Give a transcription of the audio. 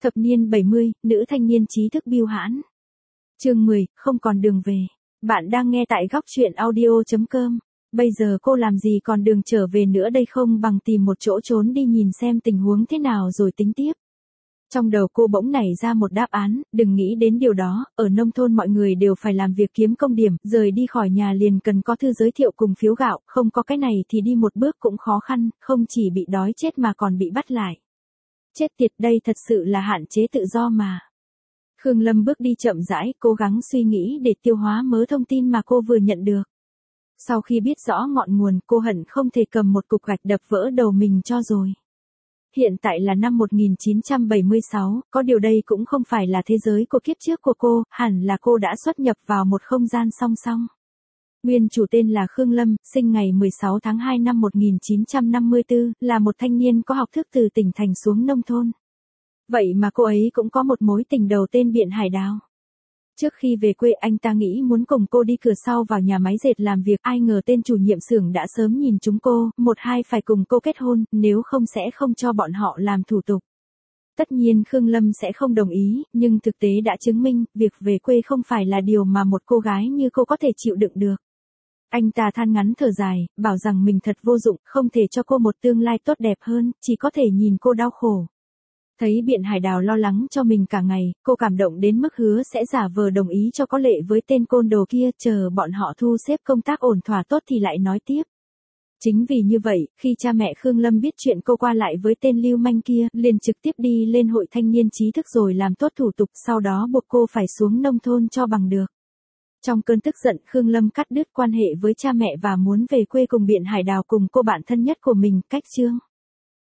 Thập niên 70, nữ thanh niên trí thức bưu hãn. Chương 10, không còn đường về. Bạn đang nghe tại góc truyện audio.com. Bây giờ cô làm gì còn đường trở về nữa đây, không bằng tìm một chỗ trốn đi nhìn xem tình huống thế nào rồi tính tiếp. Trong đầu cô bỗng nảy ra một đáp án, đừng nghĩ đến điều đó, ở nông thôn mọi người đều phải làm việc kiếm công điểm, rời đi khỏi nhà liền cần có thư giới thiệu cùng phiếu gạo, không có cái này thì đi một bước cũng khó khăn, không chỉ bị đói chết mà còn bị bắt lại. Chết tiệt, đây thật sự là hạn chế tự do mà. Khương Lâm bước đi chậm rãi, cố gắng suy nghĩ để tiêu hóa mớ thông tin mà cô vừa nhận được. Sau khi biết rõ ngọn nguồn, cô hận không thể cầm một cục gạch đập vỡ đầu mình cho rồi. Hiện tại là năm 1976, có điều đây cũng không phải là thế giới của kiếp trước của cô, hẳn là cô đã xuất nhập vào một không gian song song. Nguyên chủ tên là Khương Lâm, sinh ngày 16 tháng 2 năm 1954, là một thanh niên có học thức từ tỉnh thành xuống nông thôn. Vậy mà cô ấy cũng có một mối tình đầu tên Biện Hải Đào. Trước khi về quê anh ta nghĩ muốn cùng cô đi cửa sau vào nhà máy dệt làm việc, ai ngờ tên chủ nhiệm xưởng đã sớm nhìn trúng cô, một hai phải cùng cô kết hôn, nếu không sẽ không cho bọn họ làm thủ tục. Tất nhiên Khương Lâm sẽ không đồng ý, nhưng thực tế đã chứng minh, việc về quê không phải là điều mà một cô gái như cô có thể chịu đựng được. Anh ta than ngắn thở dài, bảo rằng mình thật vô dụng, không thể cho cô một tương lai tốt đẹp hơn, chỉ có thể nhìn cô đau khổ. Thấy Biện Hải Đào lo lắng cho mình cả ngày, cô cảm động đến mức hứa sẽ giả vờ đồng ý cho có lệ với tên côn đồ kia, chờ bọn họ thu xếp công tác ổn thỏa tốt thì lại nói tiếp. Chính vì như vậy, khi cha mẹ Khương Lâm biết chuyện cô qua lại với tên lưu manh kia, liền trực tiếp đi lên hội thanh niên trí thức rồi làm tốt thủ tục, sau đó buộc cô phải xuống nông thôn cho bằng được. Trong cơn tức giận, Khương Lâm cắt đứt quan hệ với cha mẹ và muốn về quê cùng Biện Hải Đào cùng cô bạn thân nhất của mình, Cách Trương.